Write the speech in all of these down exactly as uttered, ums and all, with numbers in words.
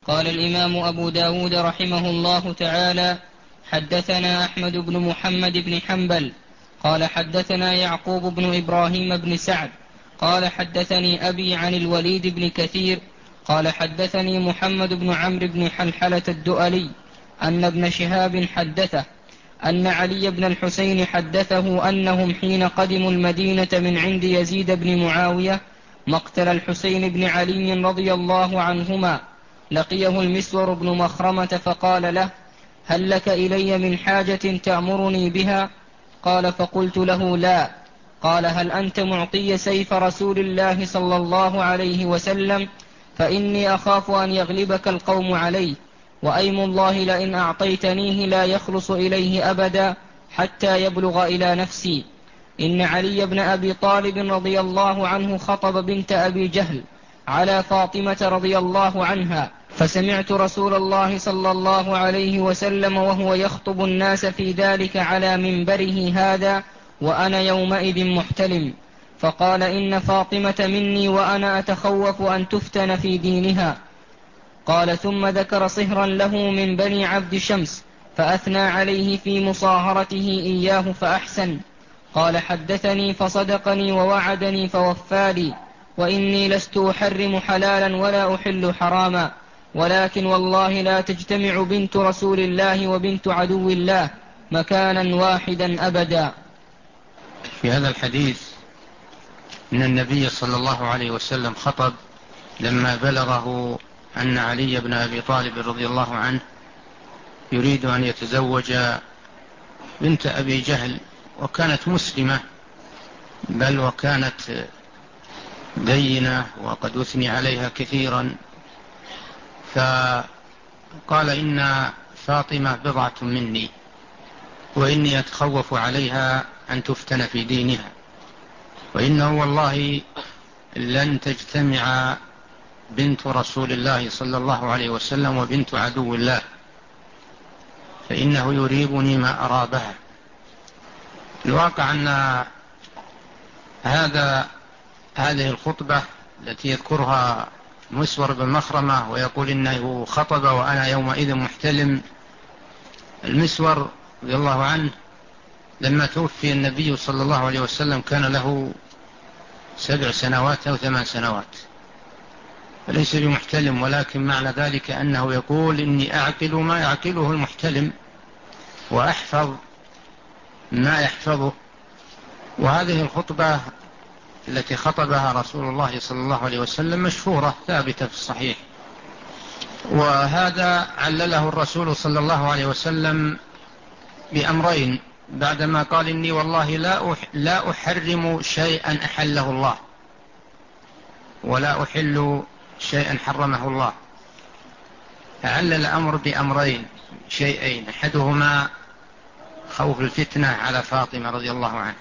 قال الإمام أبو داود رحمه الله تعالى: حدثنا أحمد بن محمد بن حنبل قال حدثنا يعقوب بن إبراهيم بن سعد قال حدثني أبي عن الوليد بن كثير قال حدثني محمد بن عمرو بن حلحلة الدؤلي أن ابن شهاب حدثه أن علي بن الحسين حدثه أنهم حين قدموا المدينة من عند يزيد بن معاوية مقتل الحسين بن علي رضي الله عنهما لقيه المسور بن مخرمة فقال له: هل لك إلي من حاجة تأمرني بها؟ قال: فقلت له: لا. قال: هل أنت معطي سيف رسول الله صلى الله عليه وسلم؟ فإني أخاف أن يغلبك القوم عليه، وأيم الله لئن أعطيتنيه لا يخلص إليه أبدا حتى يبلغ إلى نفسي. إن علي بن أبي طالب رضي الله عنه خطب بنت أبي جهل على فاطمة رضي الله عنها، فسمعت رسول الله صلى الله عليه وسلم وهو يخطب الناس في ذلك على منبره هذا وأنا يومئذ محتلم، فقال: إن فاطمة مني وأنا أتخوف أن تفتن في دينها. قال: ثم ذكر صهرا له من بني عبد شمس فأثنى عليه في مصاهرته إياه فأحسن. قال: حدثني فصدقني ووعدني فوفالي، وإني لست أحرم حلالا ولا أحل حراما، ولكن والله لا تجتمع بنت رسول الله وبنت عدو الله مكانا واحدا أبدا. في هذا الحديث إن النبي صلى الله عليه وسلم خطب لما بلغه أن علي بن أبي طالب رضي الله عنه يريد أن يتزوج بنت أبي جهل، وكانت مسلمة بل وكانت دينة وقد أثني عليها كثيرا، فقال: إن فاطمة بضعة مني وإني أتخوف عليها أن تفتن في دينها، وإنه والله لن تجتمع بنت رسول الله صلى الله عليه وسلم وبنت عدو الله، فإنه يريبني ما أرابها. الواقع أن هذا هذه الخطبة التي يذكرها مسور بن مخرمة ويقول إنه خطب وأنا يومئذ محتلم، المسور رضي الله عنه لما توفي النبي صلى الله عليه وسلم كان له سبع سنوات أو ثمان سنوات، فليس بمحتلم، ولكن معنى ذلك أنه يقول: إني أعقل ما يعقله المحتلم وأحفظ ما يحفظه. وهذه الخطبة التي خطبها رسول الله صلى الله عليه وسلم مشهورة ثابتة في الصحيح، وهذا علله الرسول صلى الله عليه وسلم بأمرين بعدما قال: إني والله لا لا أحرم شيئا أحله الله ولا أحل شيئا حرمه الله. علل الأمر بأمرين شيئين، أحدهما خوف الفتنة على فاطمة رضي الله عنها،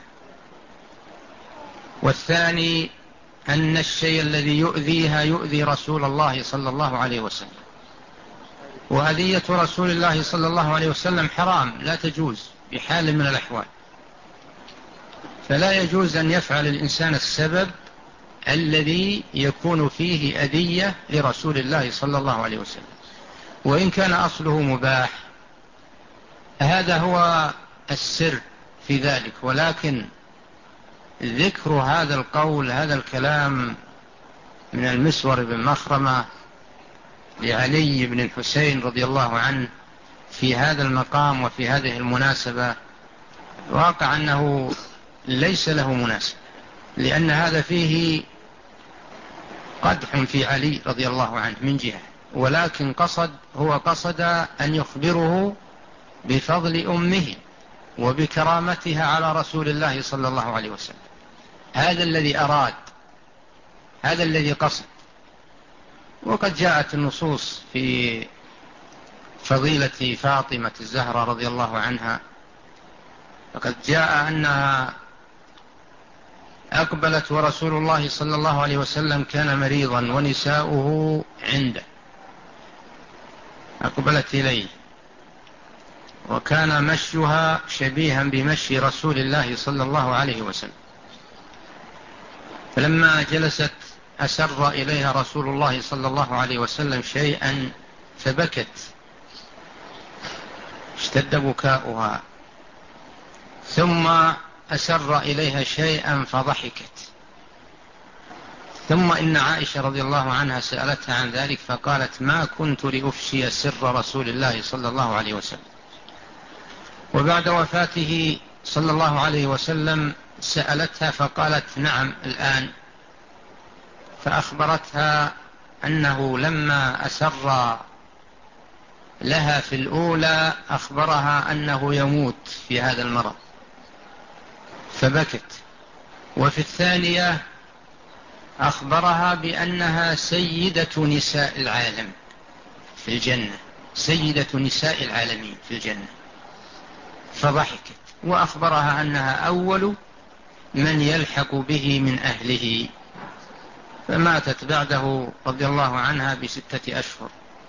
والثاني أن الشيء الذي يؤذيها يؤذي رسول الله صلى الله عليه وسلم، وأذية رسول الله صلى الله عليه وسلم حرام لا تجوز بحال من الأحوال، فلا يجوز أن يفعل الإنسان السبب الذي يكون فيه أذية لرسول الله صلى الله عليه وسلم، وإن كان أصله مباح. هذا هو السر في ذلك، ولكن ذكر هذا القول هذا الكلام من المسور بن مخرمة لعلي بن الحسين رضي الله عنه في هذا المقام وفي هذه المناسبة واقع أنه ليس له مناسب، لأن هذا فيه قدح في علي رضي الله عنه من جهة، ولكن قصد هو قصد أن يخبره بفضل أمه وبكرامتها على رسول الله صلى الله عليه وسلم. هذا الذي أراد، هذا الذي قصد. وقد جاءت النصوص في فضيلة فاطمة الزهرة رضي الله عنها، فقد جاء أنها أقبلت ورسول الله صلى الله عليه وسلم كان مريضا ونساؤه عنده، أقبلت إليه وكان مشيها شبيها بمشي رسول الله صلى الله عليه وسلم، فلما جلست أسر إليها رسول الله صلى الله عليه وسلم شيئا فبكت، اشتد بكاؤها، ثم أسر إليها شيئا فضحكت. ثم إن عائشة رضي الله عنها سألتها عن ذلك فقالت: ما كنت لأفشي سر رسول الله صلى الله عليه وسلم. وبعد وفاته صلى الله عليه وسلم سألتها فقالت: نعم الآن. فأخبرتها أنه لما أسر لها في الأولى أخبرها أنه يموت في هذا المرض فبكت، وفي الثانية أخبرها بأنها سيدة نساء العالم في الجنة، سيدة نساء العالمين في الجنة، فضحكت، وأخبرها أنها أول من يلحق به من أهله، فماتت بعده رضي الله عنها بستة أشهر.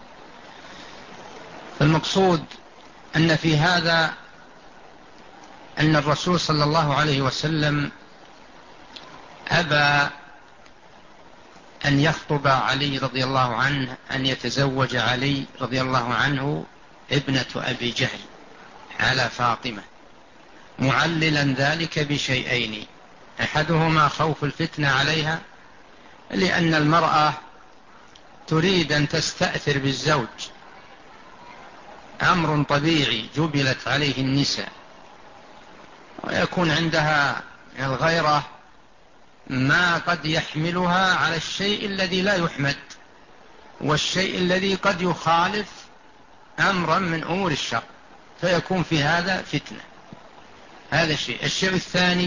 فالمقصود أن في هذا أن الرسول صلى الله عليه وسلم أبى أن يخطب علي رضي الله عنه، أن يتزوج علي رضي الله عنه ابنة أبي جهل على فاطمة، معللا ذلك بشيئين: أحدهما خوف الفتنة عليها، لأن المرأة تريد أن تستأثر بالزوج، أمر طبيعي جبلت عليه النساء، ويكون عندها الغيرة ما قد يحملها على الشيء الذي لا يحمد، والشيء الذي قد يخالف أمرا من أمور الشر، فيكون في هذا فتنة. هذا الشيء. الشيء الثاني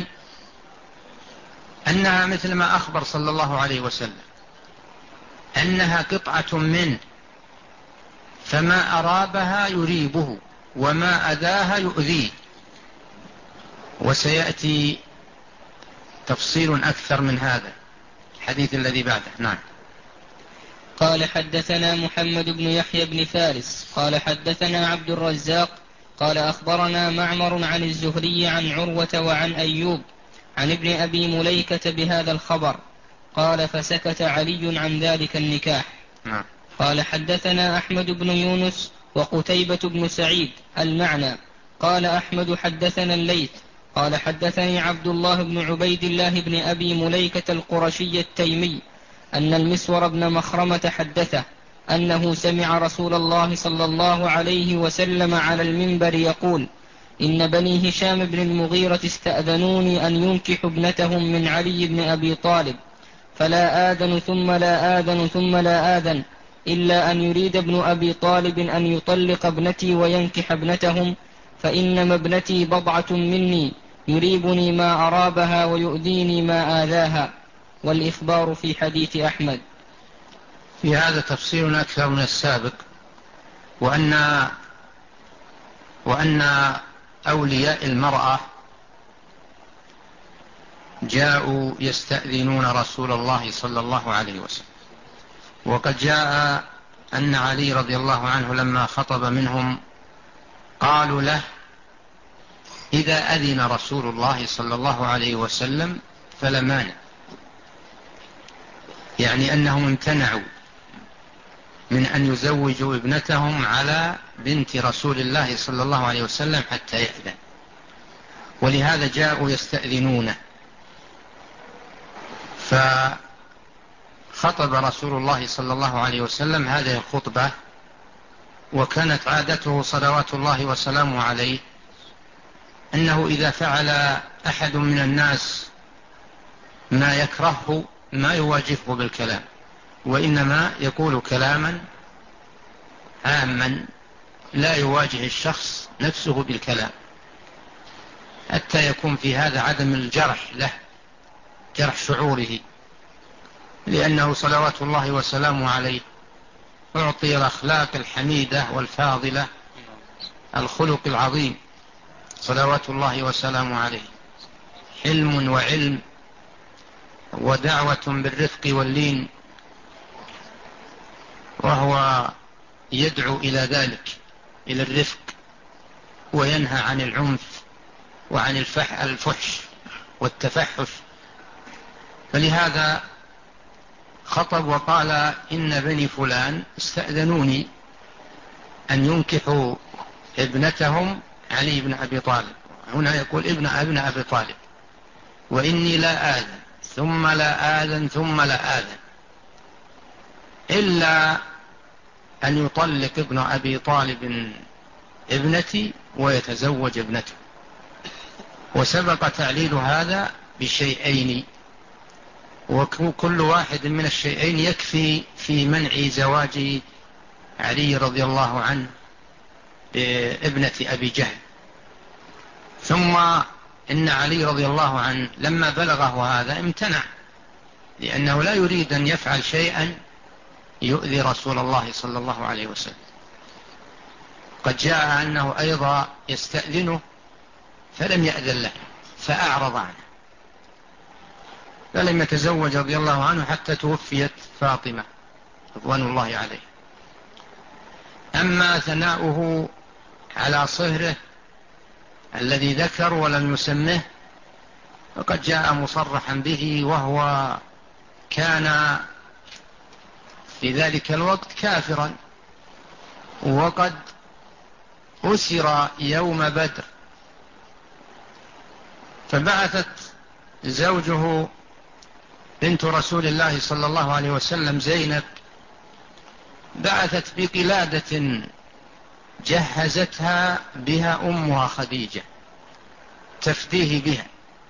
أنها مثل ما أخبر صلى الله عليه وسلم أنها قطعة منه، فما أرابها يريبه وما أذاها يؤذيه، وسيأتي تفصيل أكثر من هذا الحديث الذي بعده. نعم. قال: حدثنا محمد بن يحيى بن فارس قال حدثنا عبد الرزاق قال أخبرنا معمر عن الزهري عن عروة وعن أيوب عن ابن أبي مليكة بهذا الخبر. قال: فسكت علي عن ذلك النكاح. نعم. قال: حدثنا أحمد بن يونس وقتيبة بن سعيد المعنى. قال أحمد: حدثنا الليث قال حدثني عبد الله بن عبيد الله بن أبي مليكة القرشي التيمي أن المسور بن مخرمة حدثه أنه سمع رسول الله صلى الله عليه وسلم على المنبر يقول: إن بني هشام بن المغيرة استأذنوني أن ينكحوا ابنتهم من علي بن أبي طالب، فلا آذن ثم لا آذن ثم لا آذن إلا أن يريد ابن أبي طالب أن يطلق ابنتي وينكح ابنتهم، فإنما ابنتي بضعة مني يريبني ما أرابها ويؤذيني ما آذاها. والإخبار في حديث أحمد. في هذا تفصيل أكثر من السابق، وأن وأن أولياء المرأة جاءوا يستأذنون رسول الله صلى الله عليه وسلم، وقد جاء أن علي رضي الله عنه لما خطب منهم قالوا له: إذا أذن رسول الله صلى الله عليه وسلم فلا مانع، يعني أنهم امتنعوا من أن يزوجوا ابنتهم على بنت رسول الله صلى الله عليه وسلم حتى يأذن، ولهذا جاءوا يستأذنونه. فخطب رسول الله صلى الله عليه وسلم هذه الخطبة، وكانت عادته صلوات الله وسلامه عليه أنه إذا فعل أحد من الناس ما يكرهه ما يواجهه بالكلام، وإنما يقول كلاما عاما لا يواجه الشخص نفسه بالكلام، حتى يكون في هذا عدم الجرح له، جرح شعوره، لأنه صلوات الله وسلامه عليه أعطي الأخلاق الحميدة والفاضلة، الخلق العظيم صلوات الله وسلامه عليه، حلم وعلم ودعوة بالرفق واللين، وهو يدعو إلى ذلك، إلى الرفق، وينهى عن العنف وعن الفحش والتفحش. فلهذا خطب وقال: إن بني فلان استأذنوني أن ينكحوا ابنتهم علي بن أبي طالب. هنا يقول ابن ابن أبي طالب، وإني لا آذن ثم لا آذن ثم لا آذن إلا أن يطلق ابن أبي طالب ابنتي ويتزوج ابنته. وسبق تعليل هذا بشيئين، وكل واحد من الشيئين يكفي في منع زواج علي رضي الله عنه ابنة أبي جهل. ثم إن علي رضي الله عنه لما بلغه هذا امتنع، لأنه لا يريد أن يفعل شيئا يؤذي رسول الله صلى الله عليه وسلم. قد جاء أنه أيضا يستأذنه فلم يأذن له فأعرض عنه، فلم يتزوج رضي الله عنه حتى توفيت فاطمة رضوان الله عليه. أما ثناؤه على صهره الذي ذكر ولم يسمه فقد جاء مصرحا به، وهو كان في ذلك الوقت كافرا، وقد أسر يوم بدر، فبعثت زوجه بنت رسول الله صلى الله عليه وسلم زينب، بعثت بقلادة جهزتها بها أمها خديجة تفديه بها،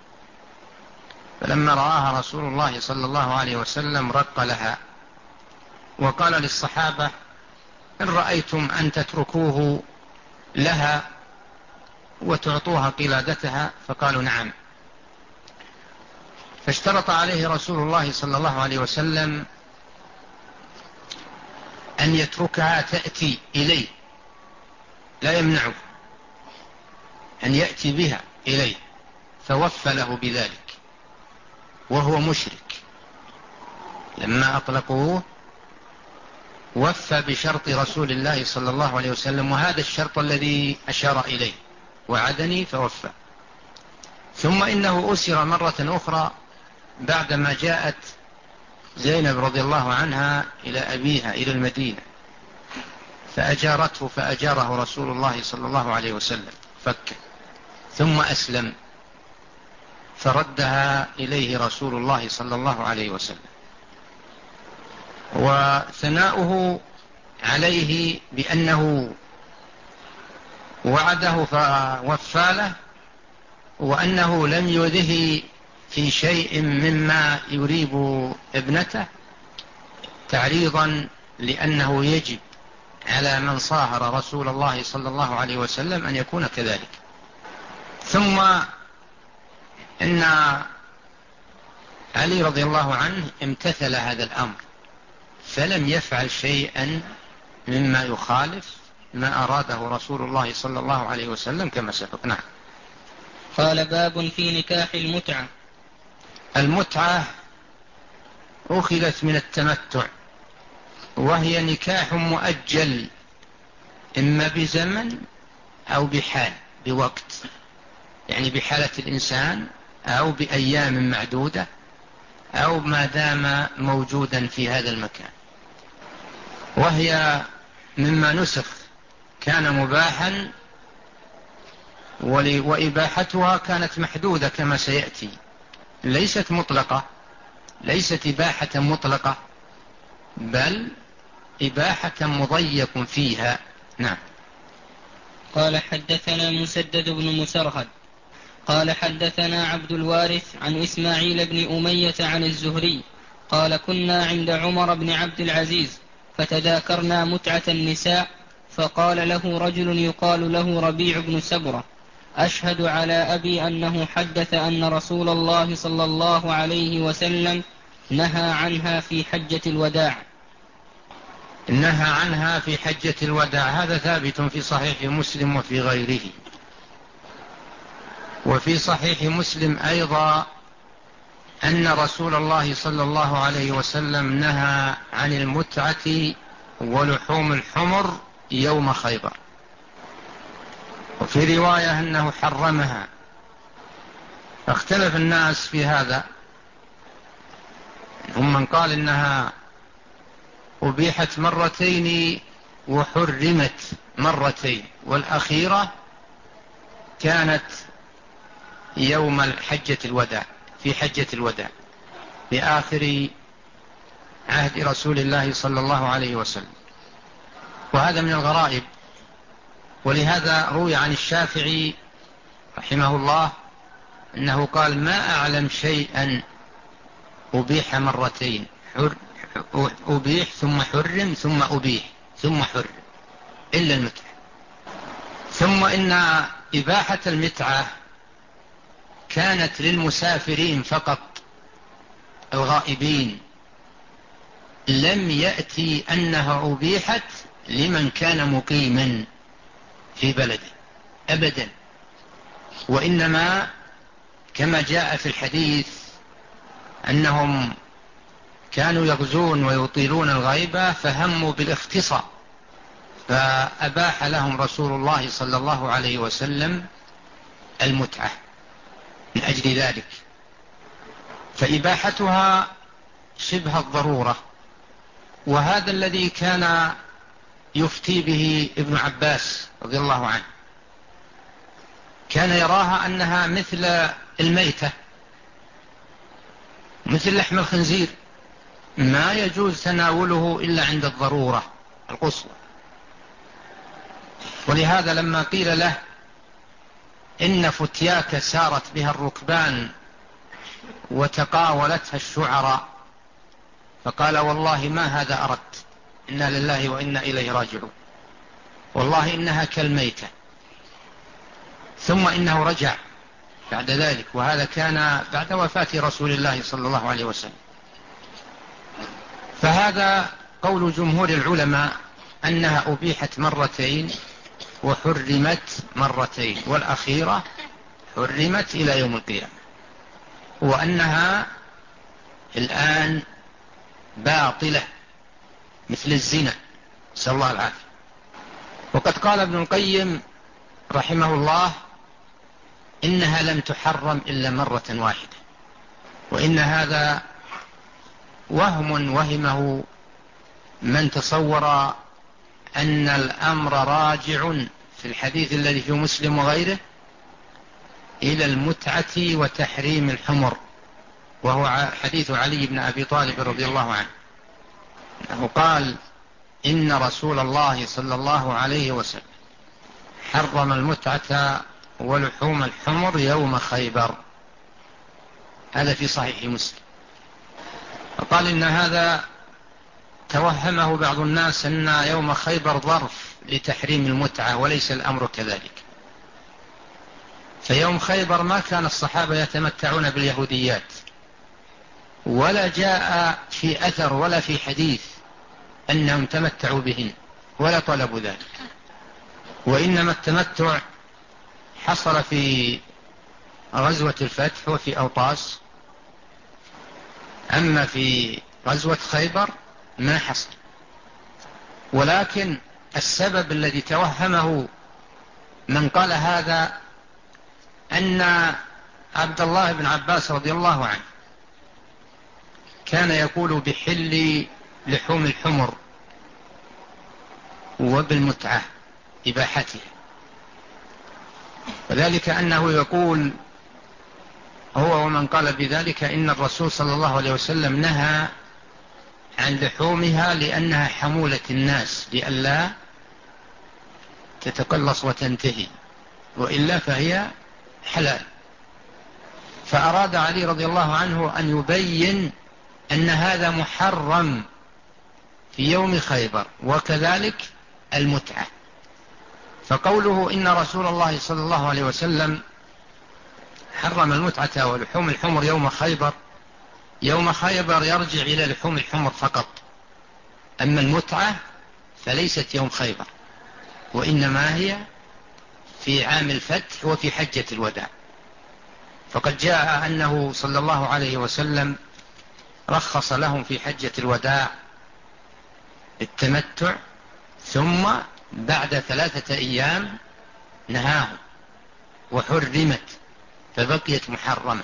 فلما رآها رسول الله صلى الله عليه وسلم رق لها وقال للصحابة: إن رأيتم أن تتركوه لها وتعطوها قلادتها، فقالوا نعم. فاشترط عليه رسول الله صلى الله عليه وسلم أن يتركها تأتي إليه، لا يمنعه أن يأتي بها إليه، فوفى له بذلك وهو مشرك. لما أطلقوه وفى بشرط رسول الله صلى الله عليه وسلم، وهذا الشرط الذي أشار إليه: وعدني فوفى. ثم إنه أسر مرة أخرى بعدما جاءت زينب رضي الله عنها إلى أبيها إلى المدينة، فأجارته فأجاره رسول الله صلى الله عليه وسلم فك، ثم أسلم فردها إليه رسول الله صلى الله عليه وسلم. وثناؤه عليه بأنه وعده فوفى له، وأنه لم يؤذه في شيء مما يريب ابنته، تعريضا لأنه يجب على من صاهر رسول الله صلى الله عليه وسلم أن يكون كذلك. ثم إن علي رضي الله عنه امتثل هذا الأمر، فلم يفعل شيئا مما يخالف ما أراده رسول الله صلى الله عليه وسلم كما سبق. نعم. قال: باب في نكاح المتعة. المتعة أخذت من التمتع، وهي نكاح مؤجل إما بزمن أو بحال بوقت، يعني بحالة الإنسان أو بأيام معدودة أو ما دام موجودا في هذا المكان، وهي مما نسخ كان مباحا، وإباحتها كانت محدودة كما سيأتي، ليست مطلقة، ليست إباحة مطلقة، بل إباحة مضيق فيها. نعم. قال: حدثنا مسدد بن مسرهد قال حدثنا عبد الوارث عن إسماعيل بن أمية عن الزهري قال: كنا عند عمر بن عبد العزيز فتذاكرنا متعة النساء، فقال له رجل يقال له ربيع بن سبرة: أشهد على أبي أنه حدث أن رسول الله صلى الله عليه وسلم نهى عنها في حجة الوداع. نهى عنها في حجة الوداع، هذا ثابت في صحيح مسلم وفي غيره. وفي صحيح مسلم أيضا أن رسول الله صلى الله عليه وسلم نهى عن المتعة ولحوم الحمر يوم خيبر، وفي رواية أنه حرمها. اختلف الناس في هذا، هم من قال إنها أبيحت مرتين وحرمت مرتين، والأخيرة كانت يوم حجة الوداع، في حجة الوداع في آخر عهد رسول الله صلى الله عليه وسلم. وهذا من الغرائب، ولهذا روي عن الشافعي رحمه الله أنه قال: ما أعلم شيئا أبيح مرتين، حر أبيح ثم حرم ثم أبيح ثم حرم إلا المتعة. ثم إن إباحة المتعة كانت للمسافرين فقط الغائبين، لم يأتي أنها أبيحت لمن كان مقيما في بلده أبدا، وإنما كما جاء في الحديث أنهم كانوا يغزون ويطيلون الغيبة فهموا بالاختصار، فأباح لهم رسول الله صلى الله عليه وسلم المتعة من أجل ذلك. فإباحتها شبه الضرورة، وهذا الذي كان يفتي به ابن عباس رضي الله عنه، كان يراها أنها مثل الميتة، مثل لحم الخنزير، ما يجوز تناوله إلا عند الضرورة القصوى. ولهذا لما قيل له إن فتياك سارت بها الركبان وتقاولتها الشعراء، فقال: والله ما هذا أردت، إنا لله وإنا إليه راجعون، والله إنها كالميتة. ثم إنه رجع بعد ذلك، وهذا كان بعد وفاة رسول الله صلى الله عليه وسلم. فهذا قول جمهور العلماء أنها أبيحت مرتين وحرمت مرتين، والأخيرة حرمت إلى يوم القيامة، وأنها الآن باطلة مثل الزنا، نسأل الله العافية. وقد قال ابن القيم رحمه الله: إنها لم تحرم إلا مرة واحدة، وإن هذا وهم وهمه من تصور أن الأمر راجع في الحديث الذي في مسلم وغيره إلى المتعة وتحريم الحمر، وهو حديث علي بن أبي طالب رضي الله عنه، أنه قال: إن رسول الله صلى الله عليه وسلم حرم المتعة ولحوم الحمر يوم خيبر. هذا في صحيح مسلم. فقال إن هذا توهمه بعض الناس أن يوم خيبر ظرف لتحريم المتعة، وليس الأمر كذلك. فيوم خيبر ما كان الصحابة يتمتعون باليهوديات، ولا جاء في أثر ولا في حديث أنهم تمتعوا بهن ولا طلبوا ذلك، وإنما التمتع حصل في غزوة الفتح وفي أوطاس، أما في غزوة خيبر ما حصل. ولكن السبب الذي توهمه من قال هذا أن عبد الله بن عباس رضي الله عنه كان يقول بحل لحوم الحمر وبالمتعة إباحتها، وذلك أنه يقول هو ومن قال بذلك إن الرسول صلى الله عليه وسلم نهى عن لحومها لأنها حمولة الناس لئلا تتقلص وتنتهي، وإلا فهي حلال. فأراد علي رضي الله عنه أن يبين أن هذا محرم في يوم خيبر، وكذلك المتعة. فقوله إن رسول الله صلى الله عليه وسلم حرم المتعة ولحوم الحمر يوم خيبر، يوم خيبر يرجع إلى لحوم الحمر فقط، أما المتعة فليست يوم خيبر، وإنما هي في عام الفتح وفي حجة الوداع. فقد جاء أنه صلى الله عليه وسلم رخص لهم في حجة الوداع التمتع، ثم بعد ثلاثة أيام نهاهم وحرمت فبقيت محرمة.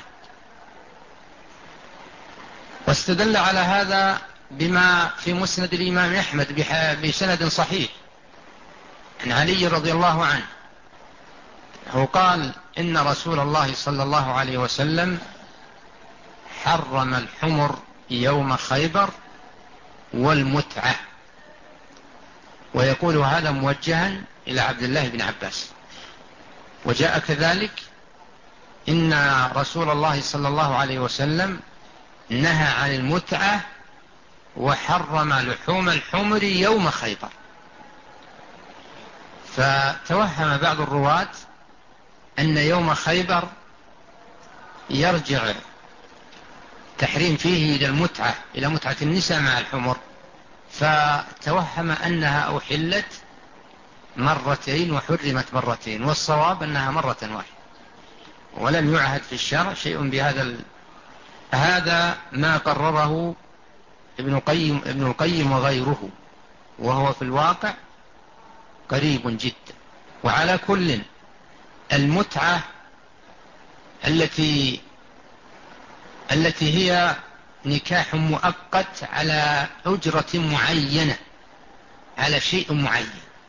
واستدل على هذا بما في مسند الإمام أحمد بسند صحيح عن علي رضي الله عنه هو قال إن رسول الله صلى الله عليه وسلم حرم الحمر يوم خيبر والمتعة، ويقول هذا موجها إلى عبد الله بن عباس. وجاء كذلك إن رسول الله صلى الله عليه وسلم نهى عن المتعة وحرم لحوم الحمر يوم خيبر. فتوهم بعض الرواة أن يوم خيبر يرجع تحريم فيه إلى المتعة، إلى متعة النساء مع الحمر، فتوهم أنها أحلت مرتين وحرمت مرتين، والصواب أنها مرة واحدة، ولم يعهد في الشرع شيء بهذا ال... هذا ما قرره ابن القيم ابن القيم وغيره، وهو في الواقع قريب جدا. وعلى كل، المتعة التي التي هي نكاح مؤقت على أجرة معينة، على شيء معين،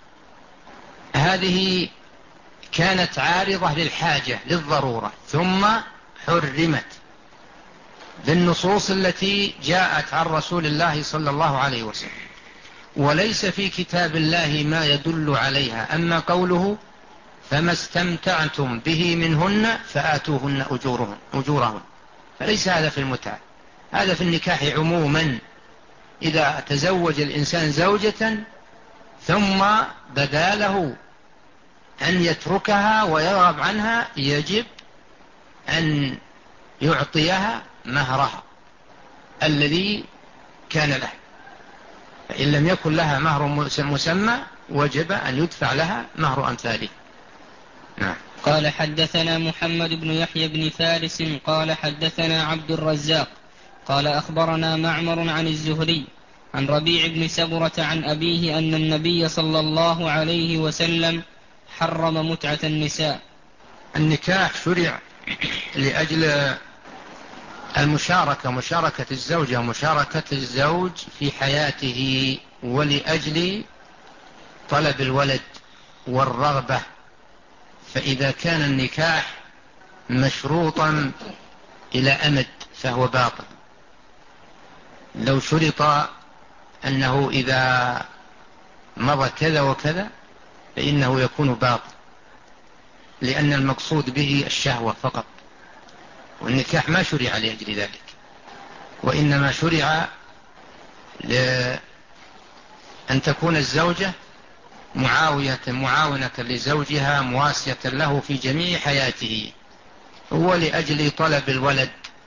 هذه كانت عارضة للحاجة للضرورة ثم حرمت بالنصوص التي جاءت عن رسول الله صلى الله عليه وسلم، وليس في كتاب الله ما يدل عليها. أما قوله فما استمتعتم به منهن فآتوهن أجورهن, أجورهن فليس هذا في المتعة، هذا في النكاح عموما. إذا تزوج الإنسان زوجة ثم بدا له أن يتركها ويرغب عنها، يجب أن يعطيها مهرها الذي كان له، فإن لم يكن لها مهر مسمى وجب أن يدفع لها مهر أمثاله. نعم. قال حدثنا محمد بن يحيى بن فارس قال حدثنا عبد الرزاق قال أخبرنا معمر عن الزهري عن ربيع بن سبرة عن أبيه أن النبي صلى الله عليه وسلم حرم متعة النساء. النكاح شرع لأجل المشاركة، مشاركة الزوجة ومشاركة الزوج في حياته، ولأجل طلب الولد والرغبة. فإذا كان النكاح مشروطا إلى أمد فهو باطل. لو شرط أنه إذا مضى كذا وكذا فإنه يكون باطل، لأن المقصود به الشهوة فقط، والنكاح ما شرع لأجل ذلك، وإنما شرع لأن تكون الزوجة معاوية معاونة لزوجها مواسية له في جميع حياته، هو لأجل طلب الولد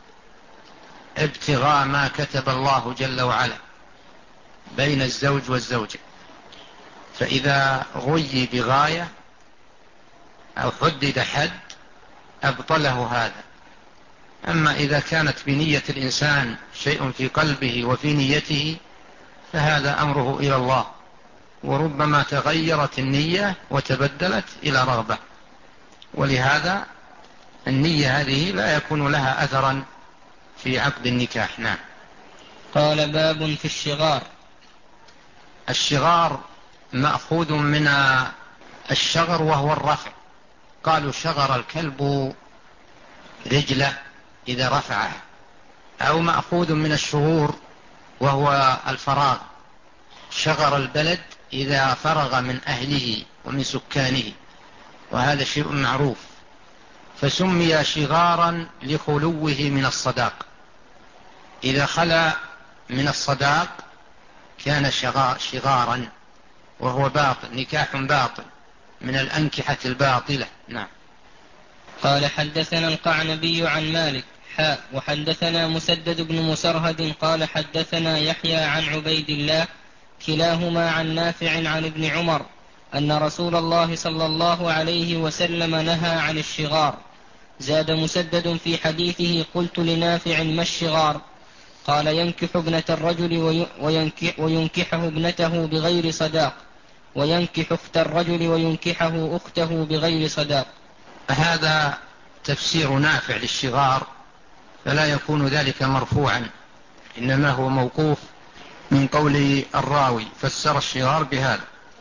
ابتغاء ما كتب الله جل وعلا بين الزوج والزوجة. فإذا غي بغاية أو حدد حد أبطله هذا. أما إذا كانت بنية الإنسان شيء في قلبه وفي نيته فهذا أمره إلى الله، وربما تغيرت النية وتبدلت إلى رغبة، ولهذا النية هذه لا يكون لها أثرا في عقد النكاح. نعم. قال باب في الشغار. الشغار مأخوذ من الشغر وهو الرفع، قالوا شغر الكلب رجله إذا رفعها، أو مأخوذ من الشغور وهو الفراغ، شغر البلد إذا فرغ من أهله ومن سكانه، وهذا شيء معروف، فسمي شغارا لخلوه من الصداق. إذا خلا من الصداق كان شغارا، وهو باطل، نكاح باطل من الأنكحة الباطلة. نعم. قال حدثنا القعنبي عن مالك حاء وحدثنا مسدد بن مسرهد قال حدثنا يحيى عن عبيد الله كلاهما عن نافع عن ابن عمر أن رسول الله صلى الله عليه وسلم نهى عن الشغار. زاد مسدد في حديثه قلت لنافع ما الشغار؟ قال ينكح ابنة الرجل وينكح وينكحه ابنته بغير صداق، وينكح أخت الرجل وينكحه أخته بغير صداق. هذا تفسير نافع للشغار، فلا يكون ذلك مرفوعا، إنما هو موقوف من قول الراوي، فسر الشغار بهذا.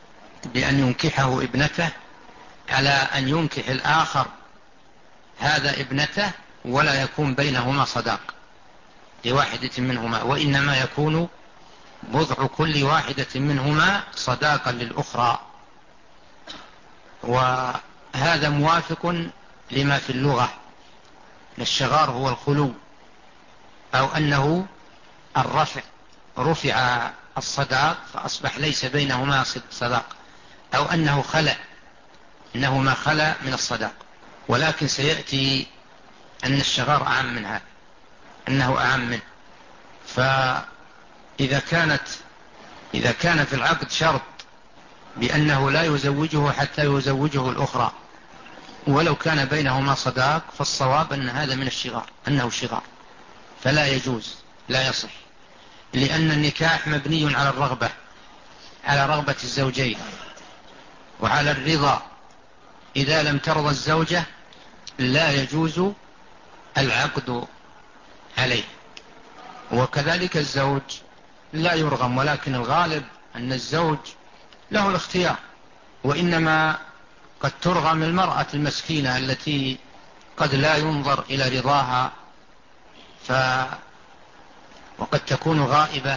بأن ينكحه ابنته على أن ينكح الآخر هذا ابنته ولا يكون بينهما صداق لواحدة منهما، وإنما يكون بضع كل واحدة منهما صداقا للأخرى. وهذا موافق لما في اللغة، الشغار هو الخلو، أو أنه الرفع، رفع الصداق فأصبح ليس بينهما صداق، أو أنه خلع، إنه ما خلع من الصداق. ولكن سيأتي أن الشغار أعم من هذا، أنه أعم منه. فإذا كانت إذا كان في العقد شرط بأنه لا يزوجه حتى يزوجه الأخرى ولو كان بينهما صداق، فالصواب أن هذا من الشغار، أنه شغار، فلا يجوز، لا يصح، لأن النكاح مبني على الرغبة، على رغبة الزوجين وعلى الرضا. إذا لم ترضى الزوجة لا يجوز العقد عليه، وكذلك الزوج لا يرغم، ولكن الغالب أن الزوج له الاختيار، وإنما قد ترغم المرأة المسكينة التي قد لا ينظر إلى رضاها، ف وقد تكون غائبة،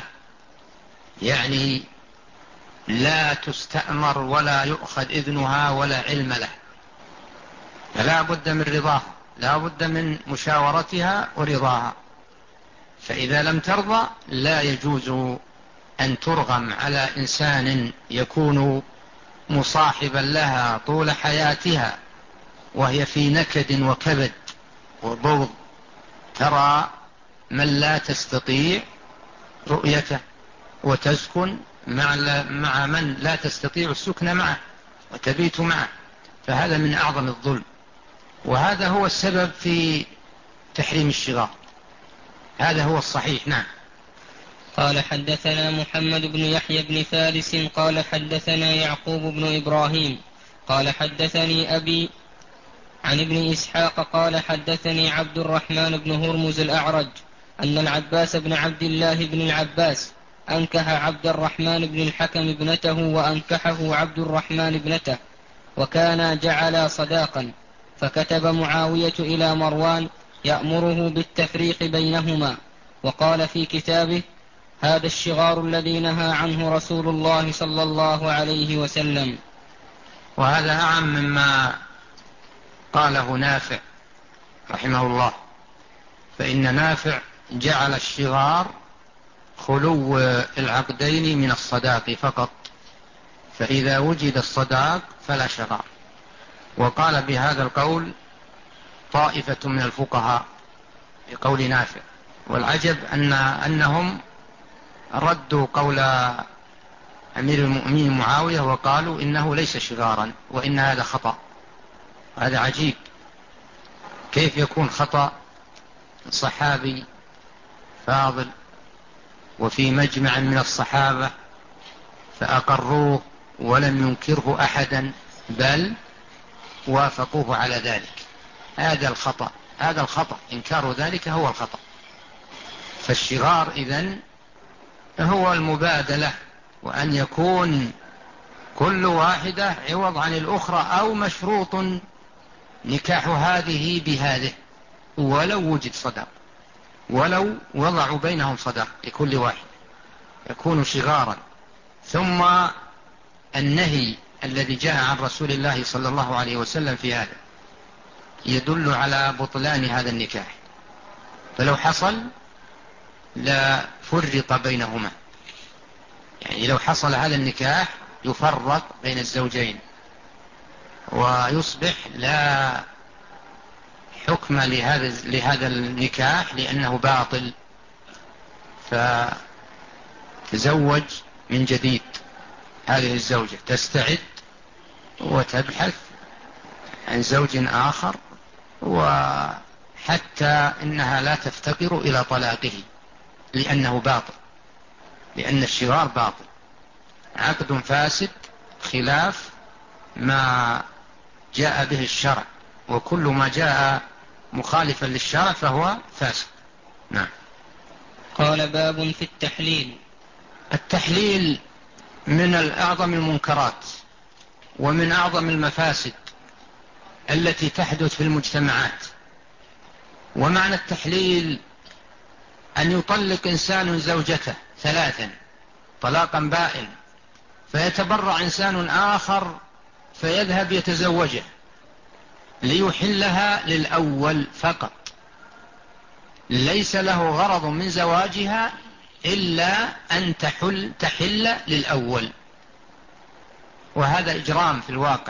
يعني لا تستأمر ولا يؤخذ إذنها ولا علم له، فلا بد من رضاها، لا بد من مشاورتها ورضاها. فإذا لم ترضى لا يجوز أن ترغم على إنسان يكون مصاحبا لها طول حياتها وهي في نكد وكبد وبغض، ترى من لا تستطيع رؤيته وتسكن مع من لا تستطيع السكن معه وتبيت معه، فهذا من أعظم الظلم، وهذا هو السبب في تحريم الشغار، هذا هو الصحيح. نعم. قال حدثنا محمد بن يحيى بن فارس قال حدثنا يعقوب بن إبراهيم قال حدثني أبي عن ابن إسحاق قال حدثني عبد الرحمن بن هرمز الأعرج أن العباس بن عبد الله بن العباس أنكح عبد الرحمن بن الحكم ابنته وأنكحه عبد الرحمن ابنته، وكانا جعلا صداقا، فكتب معاوية إلى مروان يأمره بالتفريق بينهما، وقال في كتابه: هذا الشغار الذي نهى عنه رسول الله صلى الله عليه وسلم. وهذا أعم مما قاله نافع رحمه الله، فإن نافع جعل الشغار خلو العقدين من الصداق فقط، فإذا وجد الصداق فلا شغار. وقال بهذا القول طائفة من الفقهاء بقول نافع، والعجب أن أنهم ردوا قول أمير المؤمنين معاوية وقالوا إنه ليس شغارا وإن هذا خطأ. هذا عجيب، كيف يكون خطأ صحابي فاضل وفي مجمع من الصحابة فأقروه ولم ينكره أحدا بل وافقوه على ذلك؟ هذا الخطأ، هذا الخطأ، إنكار ذلك هو الخطأ. فالشغار إذن هو المبادلة، وأن يكون كل واحدة عوض عن الأخرى، أو مشروط نكاح هذه بهذه ولو وجد صداق، ولو وضعوا بينهم صداق لكل واحد يكون شغارا. ثم النهي الذي جاء عن رسول الله صلى الله عليه وسلم في هذا يدل على بطلان هذا النكاح، فلو حصل لا فرق بينهما، يعني لو حصل هذا النكاح يفرق بين الزوجين ويصبح لا حكم لهذا لهذا النكاح لأنه باطل، فتزوج من جديد هذه الزوجة، تستعد وتبحث عن زوج آخر، وحتى إنها لا تفتقر إلى طلاقه لأنه باطل، لأن الشغار باطل، عقد فاسد خلاف ما جاء به الشرع، وكل ما جاء مخالفا للشرع فهو فاسد. نعم. قال: باب في التحليل. التحليل من الأعظم المنكرات، ومن أعظم المفاسد التي تحدث في المجتمعات. ومعنى التحليل أن يطلق إنسان زوجته ثلاثا طلاقا بائن، فيتبرع إنسان آخر فيذهب يتزوجه ليحلها للأول فقط، ليس له غرض من زواجها إلا أن تحل, تحل للأول، وهذا إجرام في الواقع.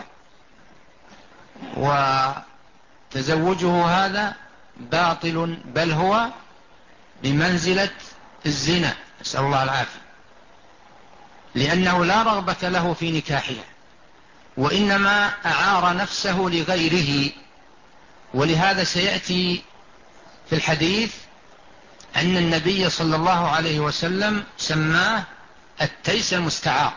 وتزوجه هذا باطل، بل هو بمنزلة الزنا، نسأل الله العافية، لأنه لا رغبة له في نكاحها، وإنما أعار نفسه لغيره. ولهذا سيأتي في الحديث أن النبي صلى الله عليه وسلم سماه التيس المستعار.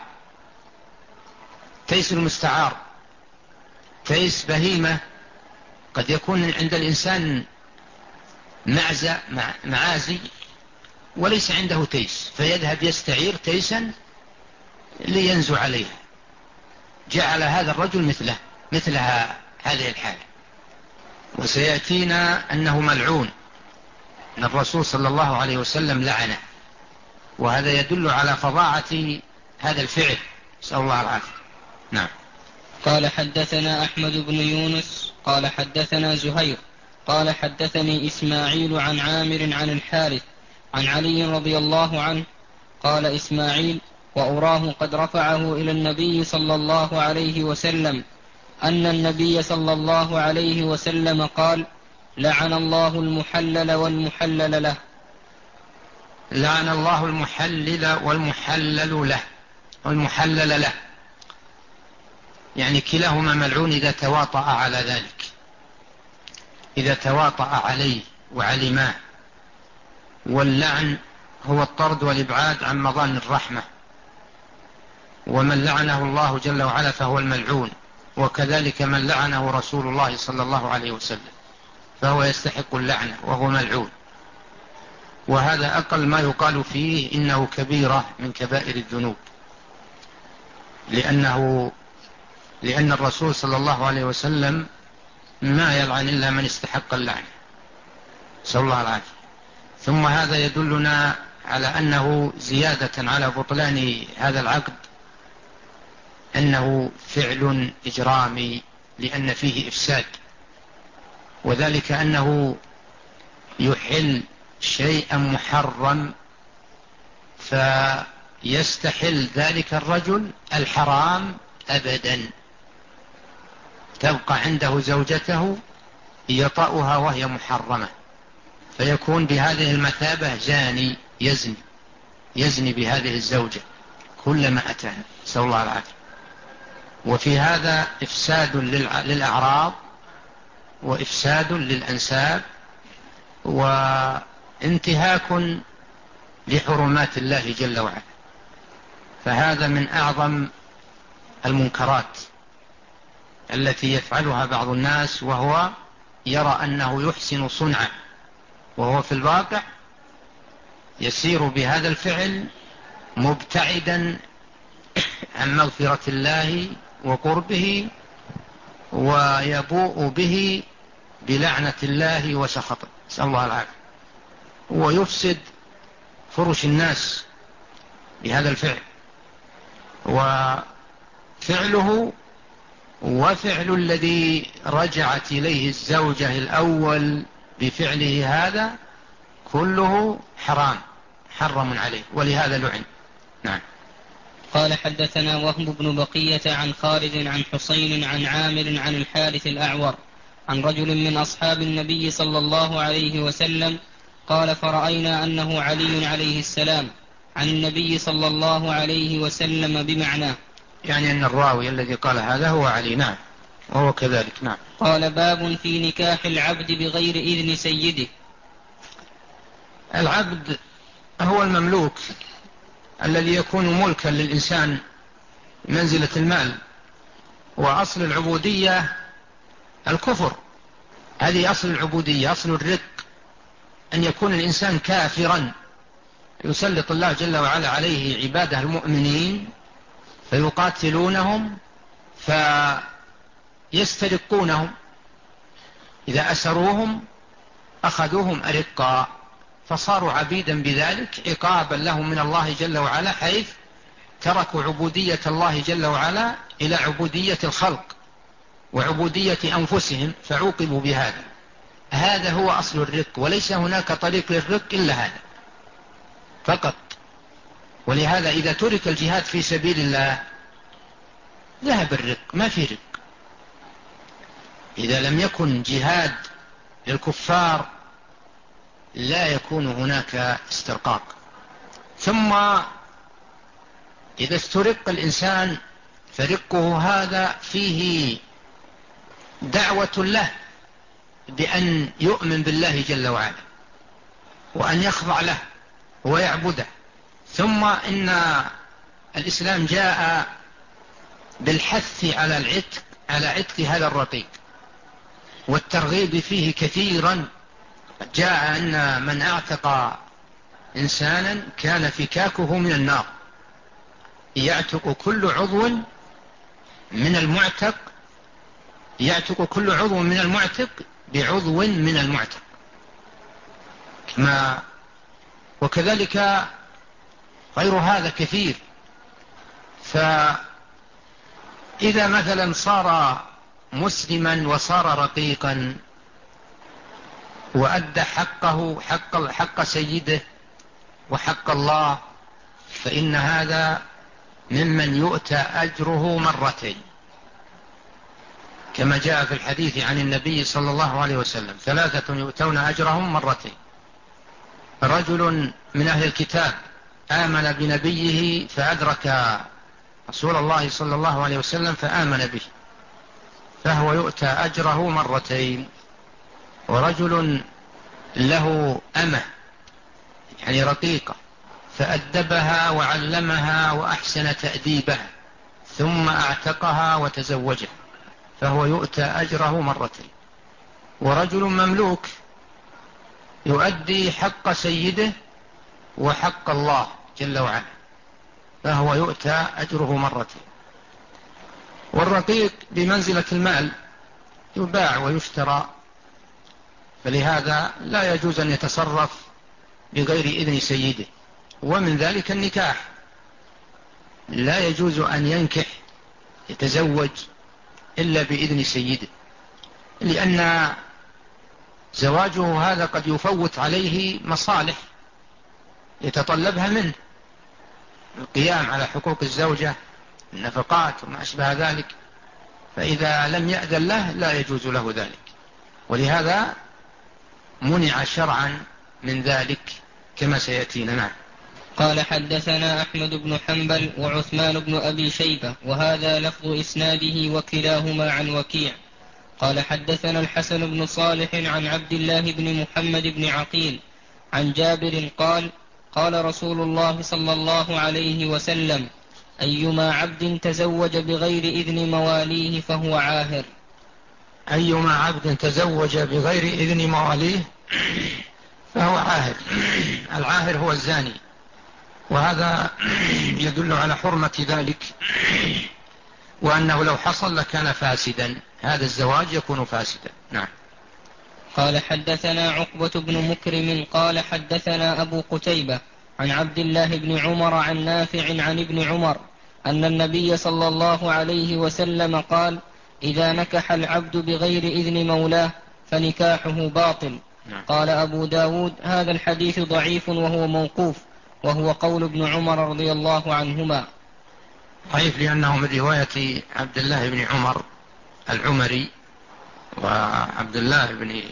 تيس المستعار تيس بهيمة، قد يكون عند الإنسان معزة معازي وليس عنده تيس، فيذهب يستعير تيسا لينزو عليها، جعل هذا الرجل مثله مثلها هذه الحالة. وسيأتينا أنه ملعون، أن الرسول صلى الله عليه وسلم لعنه، وهذا يدل على فظاعة هذا الفعل، نسأل الله العافية. نعم. قال حدثنا أحمد بن يونس قال حدثنا زهير قال حدثني إسماعيل عن عامر عن الحارث عن علي رضي الله عنه قال إسماعيل: وأراه قد رفعه إلى النبي صلى الله عليه وسلم أن النبي صلى الله عليه وسلم قال: لعن الله المحلل والمحلل له. لعن الله المحلل والمحلل له والمحلل له، يعني كلاهما ملعون إذا تواطأ على ذلك، إذا تواطأ عليه وعلماه. واللعن هو الطرد والإبعاد عن مظان الرحمة، ومن لعنه الله جل وعلا فهو الملعون، وكذلك من لعنه رسول الله صلى الله عليه وسلم فهو يستحق اللعنة وهو ملعون. وهذا أقل ما يقال فيه إنه كبيرة من كبائر الذنوب، لأنه لأن الرسول صلى الله عليه وسلم ما يلعن إلا من استحق اللعنة، صلى الله عليه. ثم هذا يدلنا على أنه زيادة على بطلان هذا العقد أنه فعل إجرامي، لأن فيه إفساد، وذلك أنه يحل شيئا محرم فيستحل ذلك الرجل الحرام أبدا، تبقى عنده زوجته يطأها وهي محرمة، فيكون بهذه المثابة زاني يزني يزني بهذه الزوجة كلما أتاها، نسأل الله العافية. وفي هذا إفساد للأعراض وإفساد للأنساب وانتهاك لحرمات الله جل وعلا، فهذا من أعظم المنكرات التي يفعلها بعض الناس، وهو يرى أنه يحسن صنعا، وهو في الواقع يسير بهذا الفعل مبتعدا عن مغفرة الله وقربه، ويبوء به بلعنة الله وسخطه، نسأل الله العافية. ويفسد فرش الناس بهذا الفعل، وفعله وفعل الذي رجعت إليه الزوجة الأول بفعله هذا كله حرام حرم عليه، ولهذا لعن. نعم. قال حدثنا وهب بن بقية عن خالد عن حسين عن عامر عن الحارث الأعور عن رجل من أصحاب النبي صلى الله عليه وسلم قال: فرأينا أنه علي عليه السلام عن النبي صلى الله عليه وسلم بمعناه، يعني أن الراوي الذي قال هذا هو علي. نعم، وهو كذلك. نعم. قال: باب في نكاح العبد بغير إذن سيده. العبد هو المملوك الذي يكون ملكا للإنسان منزلة المال، وأصل العبودية الكفر، هذه أصل العبودية، أصل الرق أن يكون الإنسان كافرا يسلط الله جل وعلا عليه عباده المؤمنين فيقاتلونهم فيسترقونهم، إذا أسروهم أخذوهم أرقا، فصاروا عبيدا بذلك عقابا لهم من الله جل وعلا، حيث تركوا عبودية الله جل وعلا إلى عبودية الخلق وعبودية أنفسهم، فعوقبوا بهذا. هذا هو أصل الرق، وليس هناك طريق للرق إلا هذا فقط. ولهذا إذا ترك الجهاد في سبيل الله ذهب الرق، ما في رق. إذا لم يكن جهاد للكفار لا يكون هناك استرقاق. ثم إذا استرق الإنسان فرقه هذا فيه دعوة له بأن يؤمن بالله جل وعلا وأن يخضع له ويعبده. ثم إن الإسلام جاء بالحث على العتق على عتق هذا الرقيق والترغيب فيه كثيرا. جاء أن من اعتق إنسانا كان فكاكه من النار، يعتق كل عضو من المعتق يعتق كل عضو من المعتق بعضو من المعتق. ما وكذلك غير هذا كثير. فإذا مثلا صار مسلما وصار رقيقا وأدى حقه حق, حق سيده وحق الله، فإن هذا ممن يؤتى أجره مرتين، كما جاء في الحديث عن النبي صلى الله عليه وسلم: ثلاثة يؤتون أجرهم مرتين: رجل من أهل الكتاب آمن بنبيه فأدرك رسول الله صلى الله عليه وسلم فآمن به، فهو يؤتى أجره مرتين. ورجل له أمة يعني رقيقة فأدبها وعلمها وأحسن تأديبها ثم أعتقها وتزوجها، فهو يؤتى أجره مرتين. ورجل مملوك يؤدي حق سيده وحق الله جل وعلا، فهو يؤتى أجره مرتين. والرقيق بمنزلة المال يباع ويشترى، فلهذا لا يجوز أن يتصرف بغير إذن سيده. ومن ذلك النكاح، لا يجوز أن ينكح يتزوج إلا بإذن سيده، لأن زواجه هذا قد يفوت عليه مصالح يتطلبها منه، القيام على حقوق الزوجة، النفقات وما أشبه ذلك، فإذا لم يأذن له لا يجوز له ذلك. ولهذا منع شرعا من ذلك كما سيأتينا. نعم. قال: حدثنا أحمد بن حنبل وعثمان بن أبي شيبة، وهذا لفظ إسناده وكلاهما عن وكيع. قال: حدثنا الحسن بن صالح عن عبد الله بن محمد بن عقيل عن جابر قال: قال رسول الله صلى الله عليه وسلم: أيما عبد تزوج بغير إذن مواليه فهو عاهر. أيما عبد تزوج بغير إذن مواليه فهو عاهر. العاهر هو الزاني، وهذا يدل على حرمة ذلك، وأنه لو حصل لكان فاسدا، هذا الزواج يكون فاسدا. نعم. قال: حدثنا عقبة بن مكرم قال: حدثنا أبو قتيبة عن عبد الله بن عمر عن نافع عن ابن عمر أن النبي صلى الله عليه وسلم قال: إذا نكح العبد بغير إذن مولاه فنكاحه باطل. نعم. قال أبو داود: هذا الحديث ضعيف وهو موقوف، وهو قول ابن عمر رضي الله عنهما. ضعيف لأنه من رواية عبد الله بن عمر العمري، وعبد الله بن